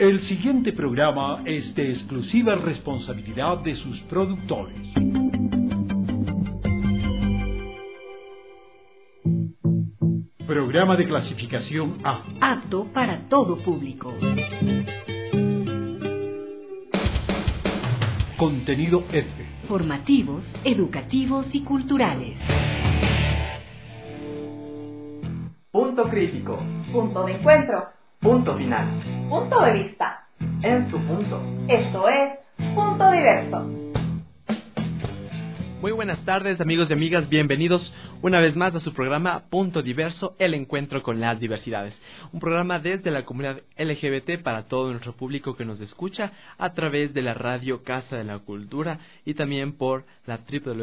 El siguiente programa es de exclusiva responsabilidad de sus productores. Programa de clasificación A. Apto para todo público. Contenido F. Formativos, educativos y culturales. Punto crítico. Punto de encuentro. Punto final. Punto de vista. En su punto. Esto es Punto Diverso. Muy buenas tardes, amigos y amigas, bienvenidos una vez más a su programa Punto Diverso, el encuentro con las diversidades. Un programa desde la comunidad LGBT para todo nuestro público que nos escucha a través de la radio Casa de la Cultura y también por la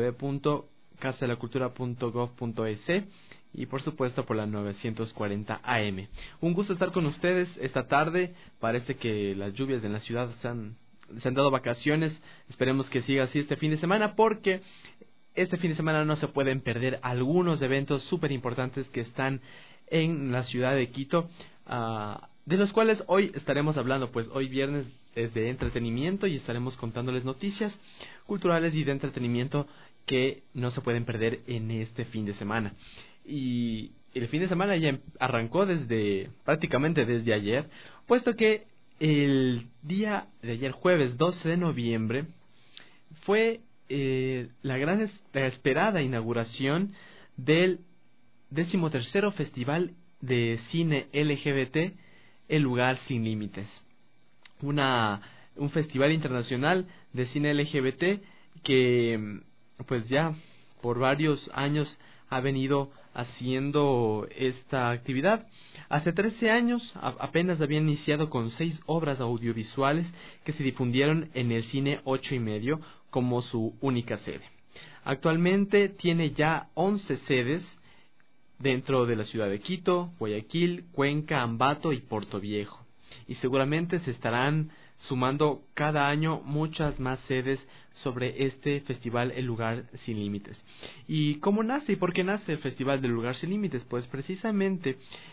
www.casadelacultura.gov.es y por supuesto por la 940 AM. Un gusto estar con ustedes esta tarde. Parece que las lluvias en la ciudad se han dado vacaciones. Esperemos que siga así este fin de semana, porque este fin de semana no se pueden perder algunos eventos súper importantes que están en la ciudad de Quito, de los cuales hoy estaremos hablando. Pues hoy viernes es de entretenimiento y estaremos contándoles noticias culturales y de entretenimiento que no se pueden perder en este fin de semana. Y el fin de semana ya arrancó prácticamente desde ayer, puesto que el día de ayer, jueves 12 de noviembre, fue la esperada inauguración del 13º Festival de Cine LGBT, El Lugar Sin Límites. Un festival internacional de cine LGBT que pues ya por varios años ha venido haciendo esta actividad. Hace 13 años apenas habían iniciado con 6 obras audiovisuales que se difundieron en el Cine 8:30 como su única sede. Actualmente tiene ya 11 sedes dentro de la ciudad de Quito, Guayaquil, Cuenca, Ambato y Portoviejo. Y seguramente se estarán sumando cada año muchas más sedes sobre este festival El Lugar Sin Límites. ¿Y cómo nace y por qué nace el Festival del Lugar Sin Límites? Pues precisamente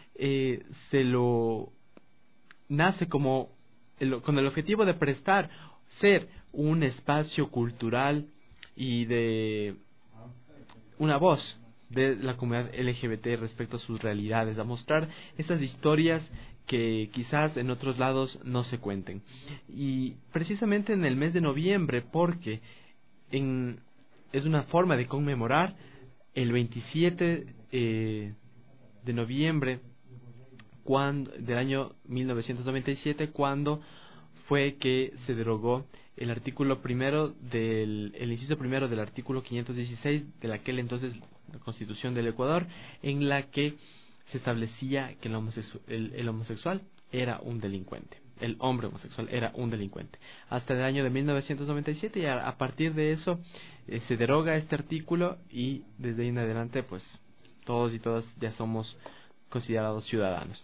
nace con el objetivo de ser un espacio cultural y de una voz de la comunidad LGBT respecto a sus realidades, a mostrar esas historias que quizás en otros lados no se cuenten. Y precisamente en el mes de noviembre, porque es una forma de conmemorar el 27 de noviembre del año 1997, cuando fue que se derogó el artículo primero el inciso primero del artículo 516 de aquel entonces la Constitución del Ecuador, en la que se establecía que el homosexual era un delincuente. El hombre homosexual era un delincuente. Hasta el año de 1997, y a partir de eso se deroga este artículo, y desde ahí en adelante pues todos y todas ya somos considerados ciudadanos.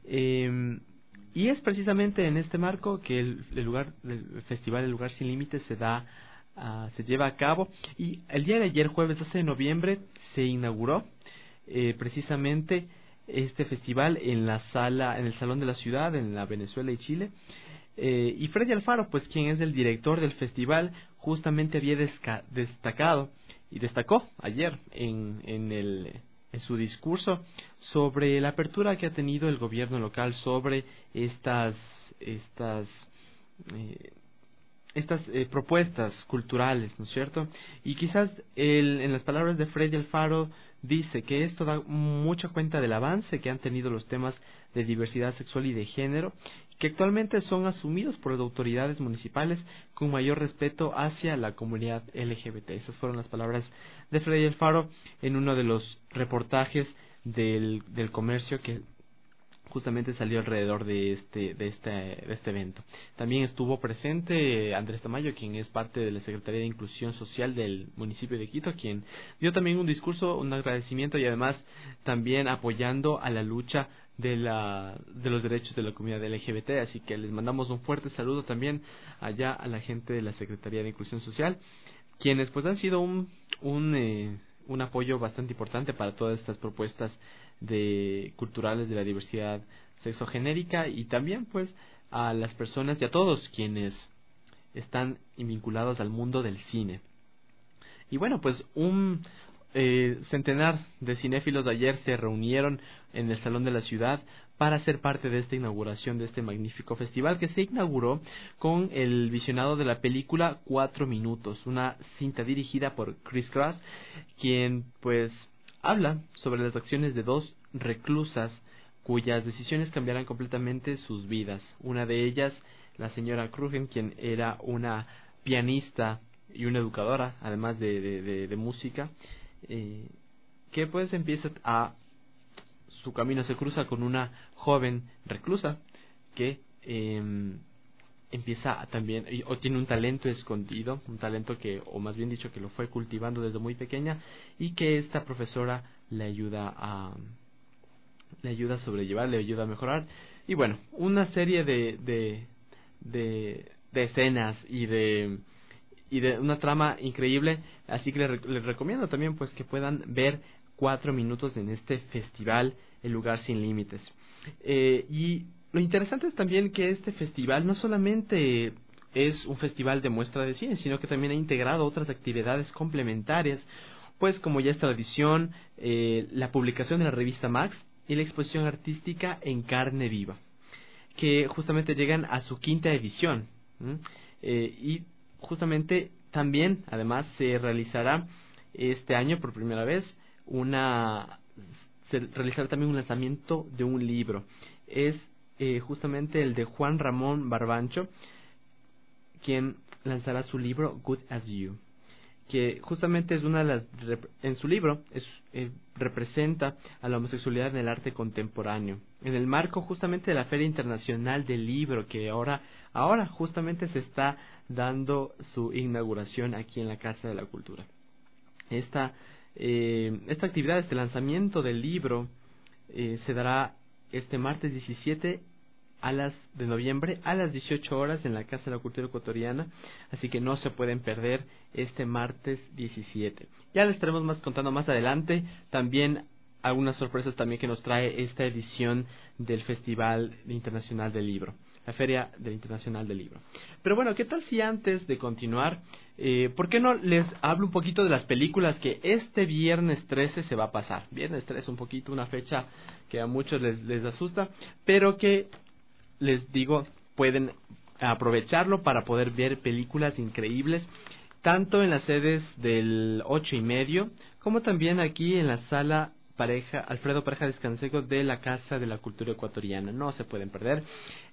Y es precisamente en este marco que el Festival El Lugar Sin Límites se lleva a cabo, y el día de ayer, jueves 12 de noviembre, se inauguró precisamente este festival en el Salón de la Ciudad, en la Venezuela y Chile. Y Freddy Alfaro, pues quien es el director del festival, justamente había destacó ayer en su discurso sobre la apertura que ha tenido el gobierno local sobre estas propuestas culturales, ¿no es cierto? Y quizás en las palabras de Freddy Alfaro dice que esto da mucha cuenta del avance que han tenido los temas de diversidad sexual y de género, que actualmente son asumidos por las autoridades municipales con mayor respeto hacia la comunidad LGBT. Esas fueron las palabras de Freddy Alfaro en uno de los reportajes del comercio que justamente salió alrededor de este evento. También estuvo presente Andrés Tamayo, quien es parte de la Secretaría de Inclusión Social del municipio de Quito, quien dio también un discurso, un agradecimiento, y además también apoyando a la lucha de los derechos de la comunidad LGBT. Así que les mandamos un fuerte saludo también allá a la gente de la Secretaría de Inclusión Social, quienes pues han sido un apoyo bastante importante para todas estas propuestas culturales de la diversidad sexogenérica, y también pues a las personas y a todos quienes están vinculados al mundo del cine. Y bueno, pues un centenar de cinéfilos ayer se reunieron en el Salón de la Ciudad para ser parte de esta inauguración de este magnífico festival, que se inauguró con el visionado de la película 4 minutos, una cinta dirigida por Chris Cross, quien pues habla sobre las acciones de dos reclusas cuyas decisiones cambiarán completamente sus vidas. Una de ellas, la señora Krugen, quien era una pianista y una educadora, además de música, que pues empieza su camino se cruza con una joven reclusa que empieza también, o tiene un talento escondido, un talento que, o más bien dicho, que lo fue cultivando desde muy pequeña, y que esta profesora le ayuda a sobrellevar, le ayuda a mejorar. Y bueno, una serie de escenas y de una trama increíble, así que les recomiendo también pues que puedan ver 4 minutos en este festival El Lugar Sin Límites. Y lo interesante es también que este festival no solamente es un festival de muestra de cine, sino que también ha integrado otras actividades complementarias, pues como ya es tradición, la publicación de la revista Max y la exposición artística En Carne Viva, que justamente llegan a su 5ª edición. Y justamente también, además, se realizará este año por primera vez se realizará también un lanzamiento de un libro. Es justamente el de Juan Ramón Barbancho, quien lanzará su libro Good as You, que justamente es una de las, en su libro representa a la homosexualidad en el arte contemporáneo, en el marco justamente de la Feria Internacional del Libro, que ahora justamente se está dando su inauguración aquí en la Casa de la Cultura. Esta actividad, este lanzamiento del libro, se dará este martes 17 de noviembre a las 18 horas en la Casa de la Cultura Ecuatoriana, así que no se pueden perder este martes 17. Ya les estaremos contando más adelante también algunas sorpresas también que nos trae esta edición del Festival Internacional del Libro, la Feria Internacional del Libro. Pero bueno, ¿qué tal si antes de continuar, por qué no les hablo un poquito de las películas que este viernes 13 se va a pasar? Viernes 13, un poquito, una fecha que a muchos les asusta, pero que les digo, pueden aprovecharlo para poder ver películas increíbles, tanto en las sedes del 8:30, como también aquí en la sala Alfredo Pareja Descanseco de la Casa de la Cultura Ecuatoriana. No se pueden perder.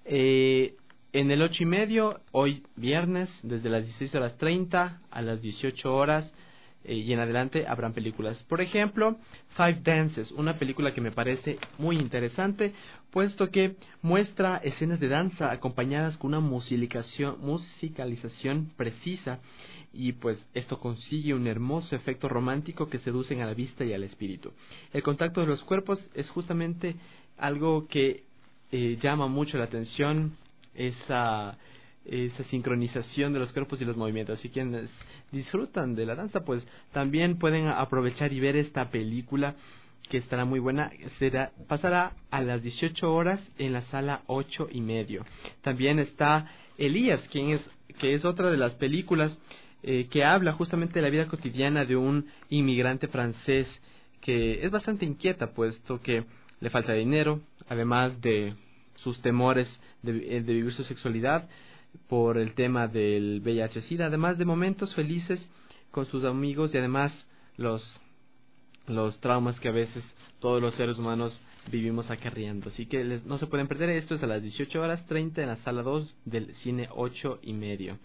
En el 8:30, hoy viernes, desde las 16:30 a las 18 horas y en adelante habrán películas. Por ejemplo, Five Dances, una película que me parece muy interesante, puesto que muestra escenas de danza acompañadas con una musicalización precisa, y pues esto consigue un hermoso efecto romántico que seducen a la vista y al espíritu. El contacto de los cuerpos es justamente algo que llama mucho la atención, esa sincronización de los cuerpos y los movimientos. Así quienes disfrutan de la danza, pues también pueden aprovechar y ver esta película, que estará muy buena. Pasará a las 18 horas en la sala 8:30. También está Elías, que es otra de las películas que habla justamente de la vida cotidiana de un inmigrante francés que es bastante inquieta, puesto que le falta dinero, además de sus temores de vivir su sexualidad por el tema del VIH-Sida, además de momentos felices con sus amigos y además los traumas que a veces todos los seres humanos vivimos acarreando. Así que no se pueden perder. Esto es a las 18:30 en la sala 2 del cine 8:30.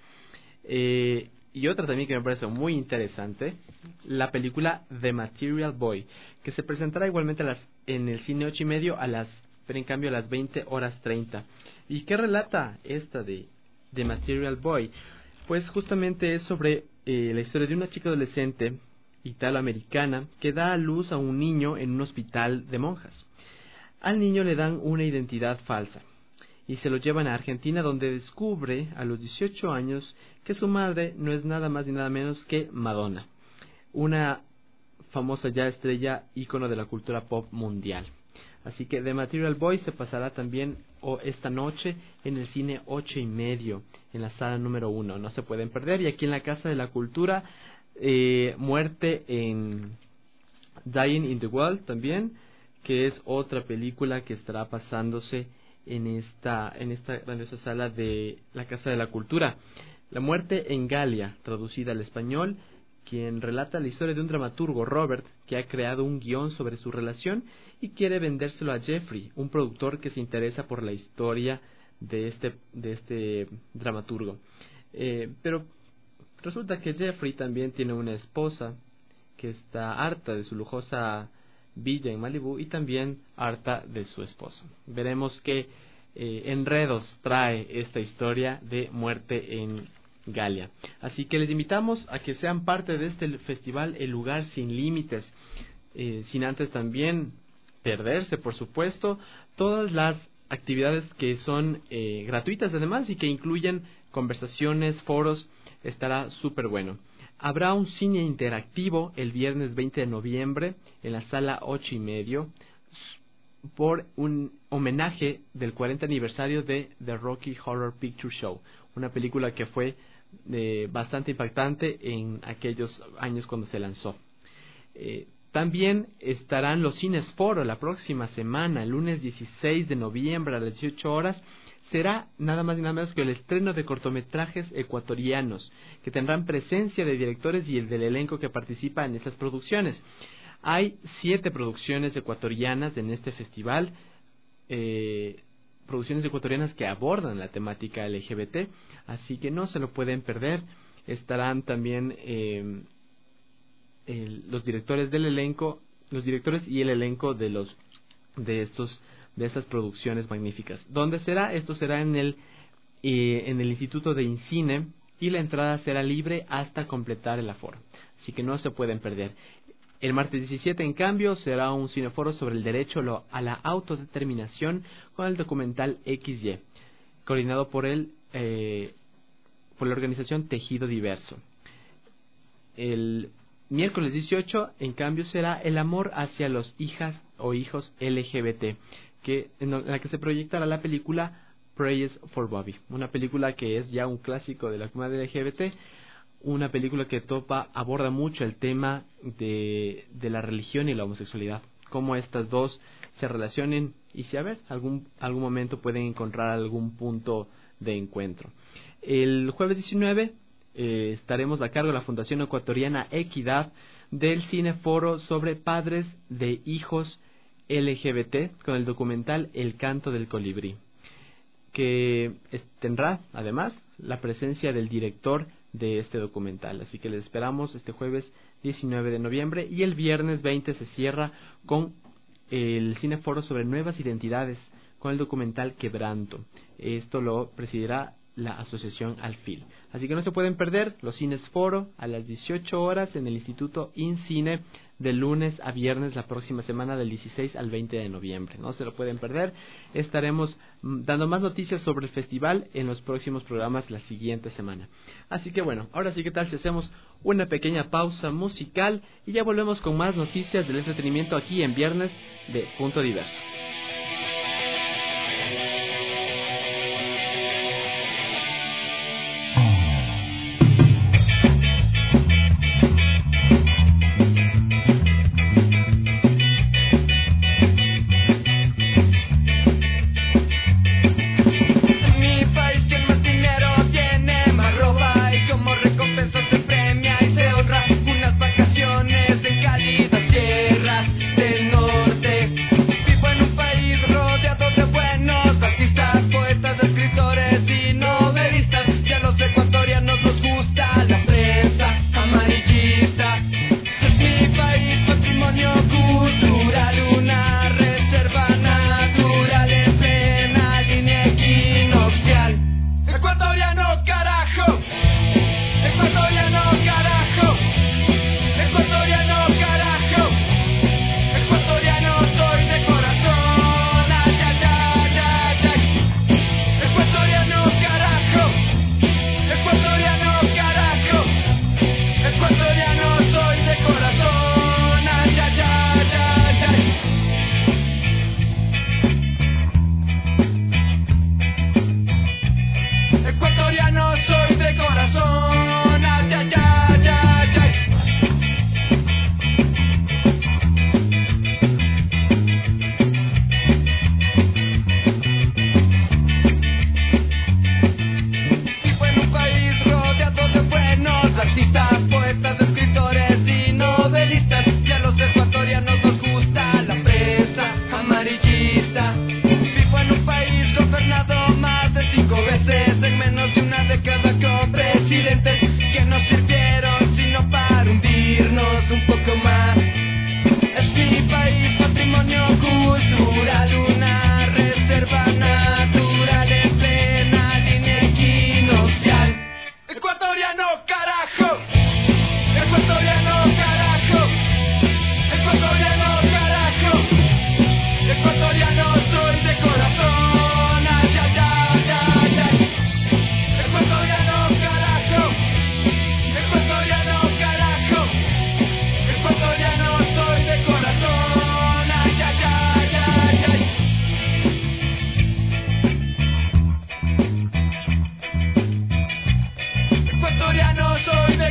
Y otra también que me parece muy interesante, la película The Material Boy, que se presentará igualmente en el cine 8:30 pero en cambio a las 20:30. ¿Y qué relata esta de The Material Boy? Pues justamente es sobre la historia de una chica adolescente italoamericana que da a luz a un niño en un hospital de monjas. Al niño le dan una identidad falsa y se lo llevan a Argentina, donde descubre a los 18 años que su madre no es nada más ni nada menos que Madonna, una famosa ya estrella, ícono de la cultura pop mundial. Así que The Material Boy se pasará también esta noche en el cine 8:30, en la sala número 1. No se pueden perder. Y aquí en la Casa de la Cultura, Muerte en Dying in the World también, que es otra película que estará pasándose en esta grandiosa sala de la Casa de la Cultura. La muerte en Galia, traducida al español, quien relata la historia de un dramaturgo, Robert, que ha creado un guión sobre su relación y quiere vendérselo a Jeffrey, un productor que se interesa por la historia de este dramaturgo. Pero resulta que Jeffrey también tiene una esposa que está harta de su lujosa villa en Malibú y también harta de su esposo. Veremos qué enredos trae esta historia de Muerte en Galia. Así que les invitamos a que sean parte de este festival El Lugar Sin Límites, sin antes también perderse, por supuesto, todas las actividades que son gratuitas además y que incluyen conversaciones, foros. Estará súper bueno. Habrá un cine interactivo el viernes 20 de noviembre en la sala 8:30 por un homenaje del 40 aniversario de The Rocky Horror Picture Show, una película que fue bastante impactante en aquellos años cuando se lanzó. También estarán los cines Foro la próxima semana, el lunes 16 de noviembre a las 18 horas. Será nada más y nada menos que el estreno de cortometrajes ecuatorianos, que tendrán presencia de directores y el del elenco que participa en estas producciones. Hay 7 producciones ecuatorianas en este festival, producciones ecuatorianas que abordan la temática LGBT, así que no se lo pueden perder. Estarán también los directores del elenco, los directores y el elenco de estas producciones magníficas. ¿Dónde será? Esto será en el Instituto de Incine y la entrada será libre hasta completar el aforo, así que no se pueden perder. El martes 17, en cambio, será un cineforo sobre el derecho a la autodeterminación con el documental XY, coordinado por la organización Tejido Diverso. El miércoles 18, en cambio, será el amor hacia los hijas o hijos LGBT, en la que se proyectará la película Prayers for Bobby, una película que es ya un clásico de la comunidad LGBT, una película que aborda mucho el tema de la religión y la homosexualidad, cómo estas dos se relacionen y si algún momento pueden encontrar algún punto de encuentro. El jueves 19 estaremos a cargo de la Fundación Ecuatoriana Equidad del Cineforo sobre padres de hijos LGBT con el documental El Canto del Colibrí, que tendrá además la presencia del director de este documental. Así que les esperamos este jueves 19 de noviembre y el viernes 20 se cierra con el Cineforo sobre nuevas identidades con el documental Quebranto. Esto lo presidirá la asociación Alfil. Así que no se pueden perder los cines Foro a las 18 horas en el Instituto InCine de lunes a viernes la próxima semana del 16 al 20 de noviembre. No se lo pueden perder. Estaremos dando más noticias sobre el festival en los próximos programas la siguiente semana. Así que bueno, ahora sí, ¿qué tal si hacemos una pequeña pausa musical y ya volvemos con más noticias del entretenimiento aquí en Viernes de Punto Diverso? Unas vacaciones en cálidas tierras del norte. Vivo en un país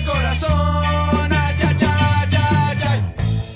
de corazón. Ay, ay, ay, ay, ay.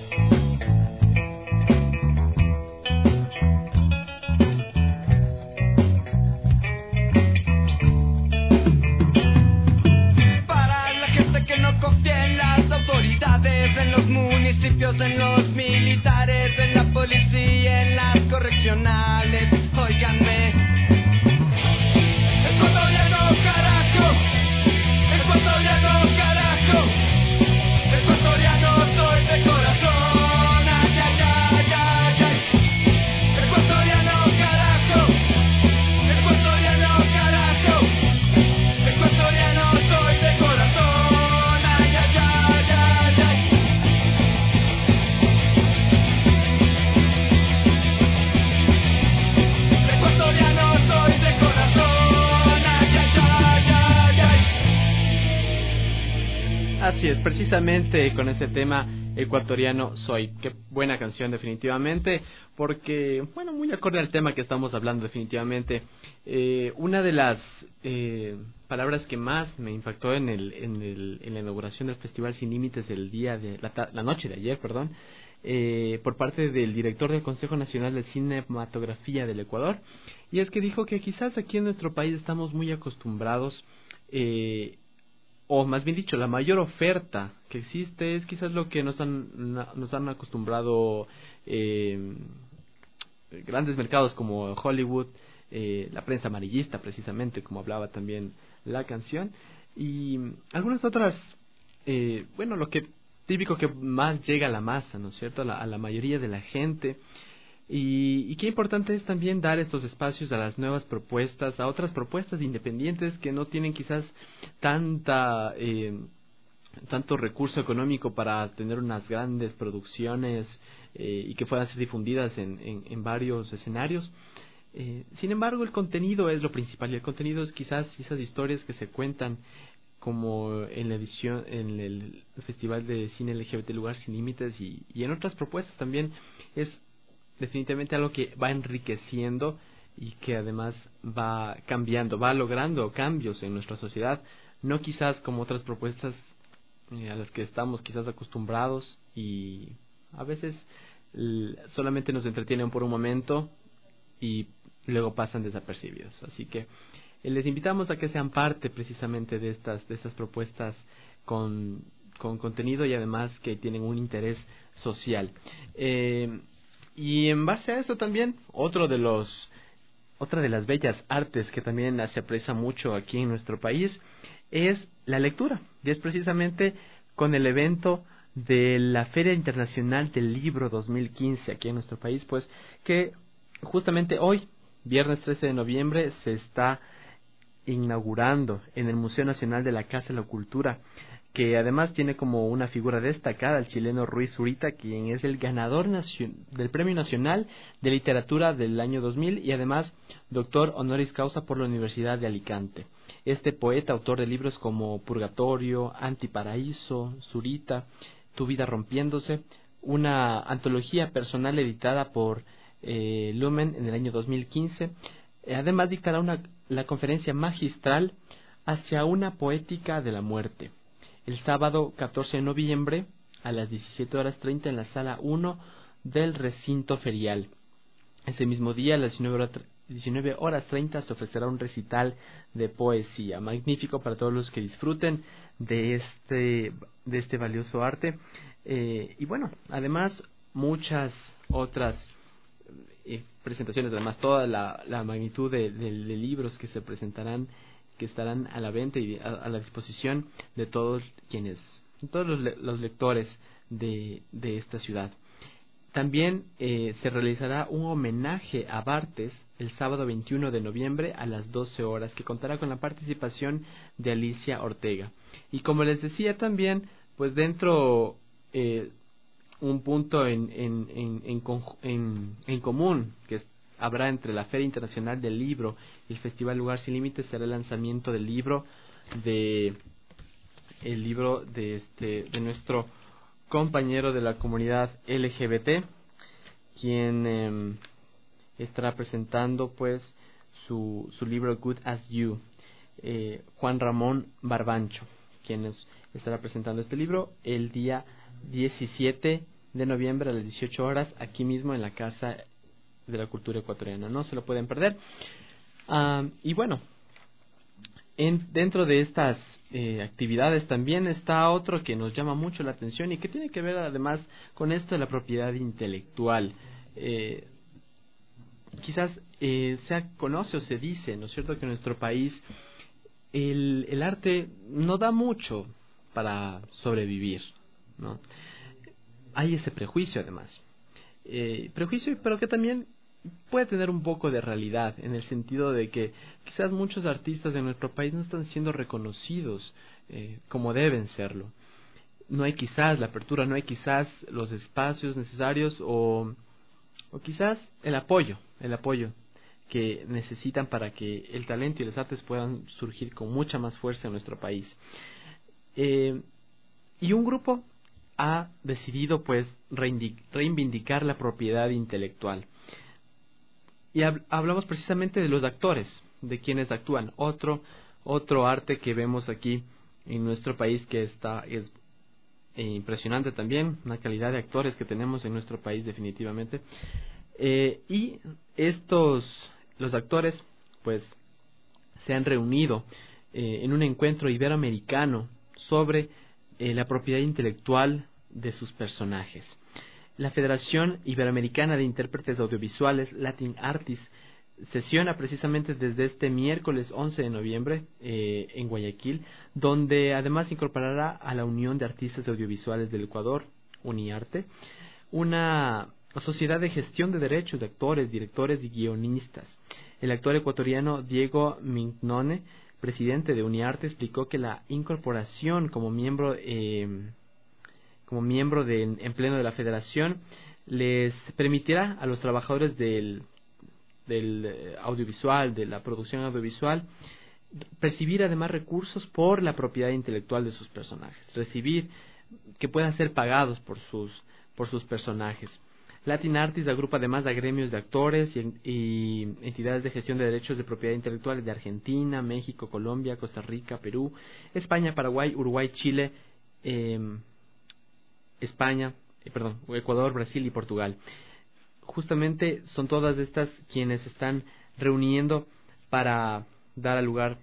Para la gente que no confía en las autoridades, en los municipios, en los militares, en la policía, en las correccionales, óiganme. Ecuatoriano, carajo. Ecuatoriano, carajo. Ecuatoriano soy de corazón. Ay, ay, ay, ay, ay. Ecuatoriano, carajo. Ecuatoriano, carajo. Ecuatoriano soy de corazón. Ay, ay, ay, ay, ay. Ecuatoriano soy de corazón. Ay, ay, ay, ay, ay. Así es, precisamente con ese tema ecuatoriano soy. Qué buena canción definitivamente, porque, bueno, muy acorde al tema que estamos hablando definitivamente. Una de las palabras que más me impactó en la inauguración del Festival Sin Límites del día de la noche de ayer, perdón, por parte del director del Consejo Nacional de Cinematografía del Ecuador, y es que dijo que quizás aquí en nuestro país estamos muy acostumbrados, o más bien dicho, la mayor oferta que existe es quizás lo que nos han acostumbrado grandes mercados como Hollywood, la prensa amarillista precisamente, como hablaba también la canción, y algunas otras, bueno, lo que típico que más llega a la masa, ¿no es cierto?, a la mayoría de la gente. Y qué importante es también dar estos espacios a las nuevas propuestas, a otras propuestas independientes que no tienen quizás tanto recurso económico para tener unas grandes producciones y que puedan ser difundidas en varios escenarios. Sin embargo, el contenido es lo principal, y el contenido es quizás esas historias que se cuentan, como en la edición, en el Festival de Cine LGBT Lugar Sin Límites, y en otras propuestas también. Es definitivamente algo que va enriqueciendo y que además va cambiando, va logrando cambios en nuestra sociedad, no quizás como otras propuestas a las que estamos quizás acostumbrados, y a veces solamente nos entretienen por un momento y luego pasan desapercibidos. Así que les invitamos a que sean parte precisamente de estas propuestas con contenido, y además que tienen un interés social. Y en base a esto también, otra de las bellas artes que también se aprecia mucho aquí en nuestro país es la lectura. Y es precisamente con el evento de la Feria Internacional del Libro 2015 aquí en nuestro país, pues que justamente hoy, viernes 13 de noviembre, se está inaugurando en el Museo Nacional de la Casa de la Cultura, que además tiene como una figura destacada al chileno Ruiz Zurita, quien es el ganador del Premio Nacional de Literatura del año 2000 y además doctor honoris causa por la Universidad de Alicante. Este poeta, autor de libros como Purgatorio, Antiparaíso, Zurita, Tu vida rompiéndose, una antología personal editada por Lumen en el año 2015, además dictará la conferencia magistral Hacia una poética de la muerte, el sábado 14 de noviembre a las 17:30 en la sala 1 del recinto ferial. Ese mismo día a las 19:30 se ofrecerá un recital de poesía, magnífico para todos los que disfruten de este valioso arte. Y bueno, además muchas otras presentaciones, además toda la magnitud de libros que se presentarán, que estarán a la venta y a la disposición de todos los lectores de esta ciudad. También se realizará un homenaje a Barthes el sábado 21 de noviembre a las 12 horas, que contará con la participación de Alicia Ortega. Y como les decía también, pues dentro un punto en común que habrá entre la Feria Internacional del Libro y el Festival Lugar Sin Límites será el lanzamiento del libro de nuestro compañero de la comunidad LGBT, quien estará presentando pues su libro Good as You, Juan Ramón Barbancho, quienes estará presentando este libro el día 17 de noviembre a las 18 horas, aquí mismo en la Casa de la Cultura Ecuatoriana. No se lo pueden perder. Y bueno, dentro de estas actividades también está otro que nos llama mucho la atención y que tiene que ver además con esto de la propiedad intelectual. Quizás se conoce o se dice, ¿no es cierto?, que en nuestro país el arte no da mucho para sobrevivir, ¿no? Hay ese prejuicio además. Prejuicio, pero que también puede tener un poco de realidad, en el sentido de que quizás muchos artistas de nuestro país no están siendo reconocidos como deben serlo. No hay quizás la apertura, no hay quizás los espacios necesarios o quizás el apoyo que necesitan para que el talento y las artes puedan surgir con mucha más fuerza en nuestro país. Y un grupo ha decidido pues reivindicar la propiedad intelectual. Y hablamos precisamente de los actores, de quienes actúan. Otro arte que vemos aquí en nuestro país que es impresionante también, una calidad de actores que tenemos en nuestro país definitivamente. Y los actores pues se han reunido en un encuentro iberoamericano sobre la propiedad intelectual de sus personajes. La Federación Iberoamericana de Intérpretes Audiovisuales, Latin Artists, sesiona precisamente desde este miércoles 11 de noviembre en Guayaquil, donde además incorporará a la Unión de Artistas Audiovisuales del Ecuador, UNIARTE, una sociedad de gestión de derechos de actores, directores y guionistas. El actor ecuatoriano Diego Mignone, presidente de UNIARTE, explicó que la incorporación como miembro en pleno de la federación les permitirá a los trabajadores del audiovisual, de la producción audiovisual, percibir además recursos por la propiedad intelectual de sus personajes, recibir que puedan ser pagados por sus personajes. Latin Artists agrupa además a gremios de actores y entidades de gestión de derechos de propiedad intelectual de Argentina, México, Colombia, Costa Rica, Perú, España, Paraguay, Uruguay, Chile, Ecuador, Brasil y Portugal. Justamente son todas estas quienes están reuniendo para dar lugar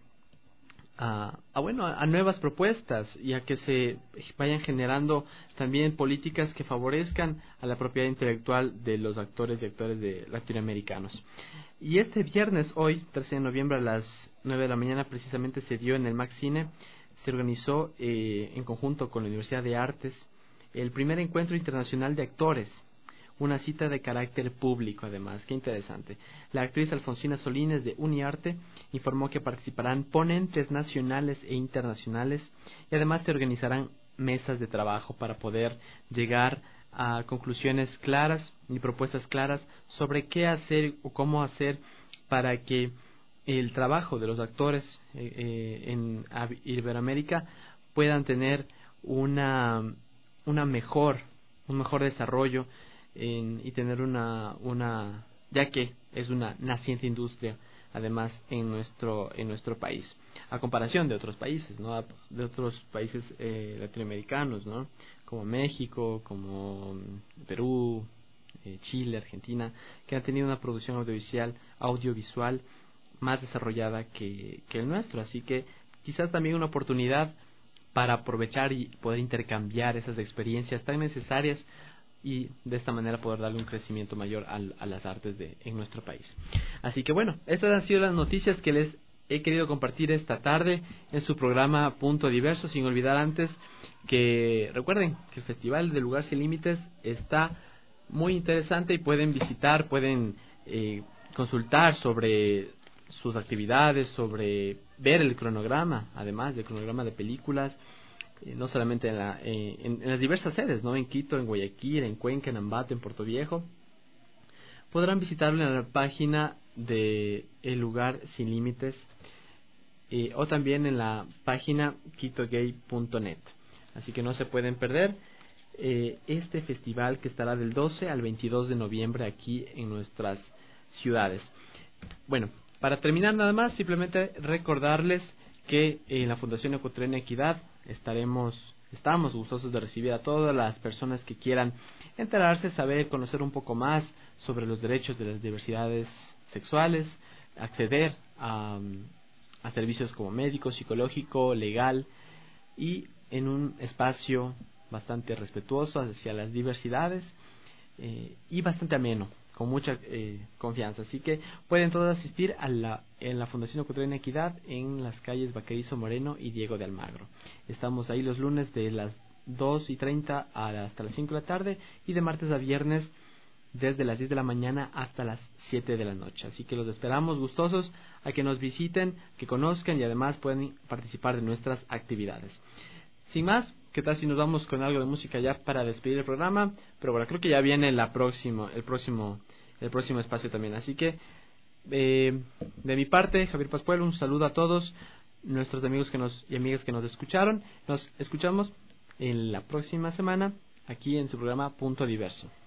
a nuevas propuestas y a que se vayan generando también políticas que favorezcan a la propiedad intelectual de los actores y actores latinoamericanos. Y este viernes, hoy, 13 de noviembre a las 9 de la mañana, precisamente se dio en el Max Cine, se organizó en conjunto con la Universidad de Artes el primer encuentro internacional de actores, una cita de carácter público además, qué interesante. La actriz Alfonsina Solines de UNIARTE informó que participarán ponentes nacionales e internacionales y además se organizarán mesas de trabajo para poder llegar a conclusiones claras y propuestas claras sobre qué hacer o cómo hacer para que el trabajo de los actores en Iberoamérica puedan tener un mejor desarrollo y tener ya que es una naciente industria además en nuestro país, a comparación de otros países, ¿no? De otros países latinoamericanos, ¿no? Como México, como Perú, Chile, Argentina, que han tenido una producción audiovisual más desarrollada que el nuestro. Así que quizás también una oportunidad para aprovechar y poder intercambiar esas experiencias tan necesarias y de esta manera poder darle un crecimiento mayor a las artes en nuestro país. Así que bueno, estas han sido las noticias que les he querido compartir esta tarde en su programa Punto Diverso, sin olvidar antes que recuerden que el Festival de Lugar Sin Límites está muy interesante y pueden visitar, pueden consultar sobre sus actividades, sobre ver el cronograma, además del cronograma de películas, no solamente en las diversas sedes, ¿no? En Quito, en Guayaquil, en Cuenca, en Ambato, en Puerto Viejo. Podrán visitarlo en la página de El Lugar Sin Límites o también en la página quitogay.net. Así que no se pueden perder este festival que estará del 12 al 22 de noviembre aquí en nuestras ciudades. Bueno, para terminar nada más, simplemente recordarles que en la Fundación Ecuatoriana Equidad estamos gustosos de recibir a todas las personas que quieran enterarse, saber, conocer un poco más sobre los derechos de las diversidades sexuales, acceder a servicios como médico, psicológico, legal, y en un espacio bastante respetuoso hacia las diversidades y bastante ameno, con mucha confianza. Así que pueden todos asistir en la Fundación Ecuatoriana Equidad en las calles Vaquerizo Moreno y Diego de Almagro. Estamos ahí los lunes de las 2:30 hasta las 5 de la tarde, y de martes a viernes desde las 10 de la mañana hasta las 7 de la noche. Así que los esperamos gustosos a que nos visiten, que conozcan y además pueden participar de nuestras actividades. Sin más, ¿qué tal si nos vamos con algo de música ya para despedir el programa? Pero bueno, creo que ya viene el próximo espacio también. Así que, de mi parte, Javier Pascual, un saludo a todos nuestros amigos y amigas que nos escucharon. Nos escuchamos en la próxima semana aquí en su programa Punto Diverso.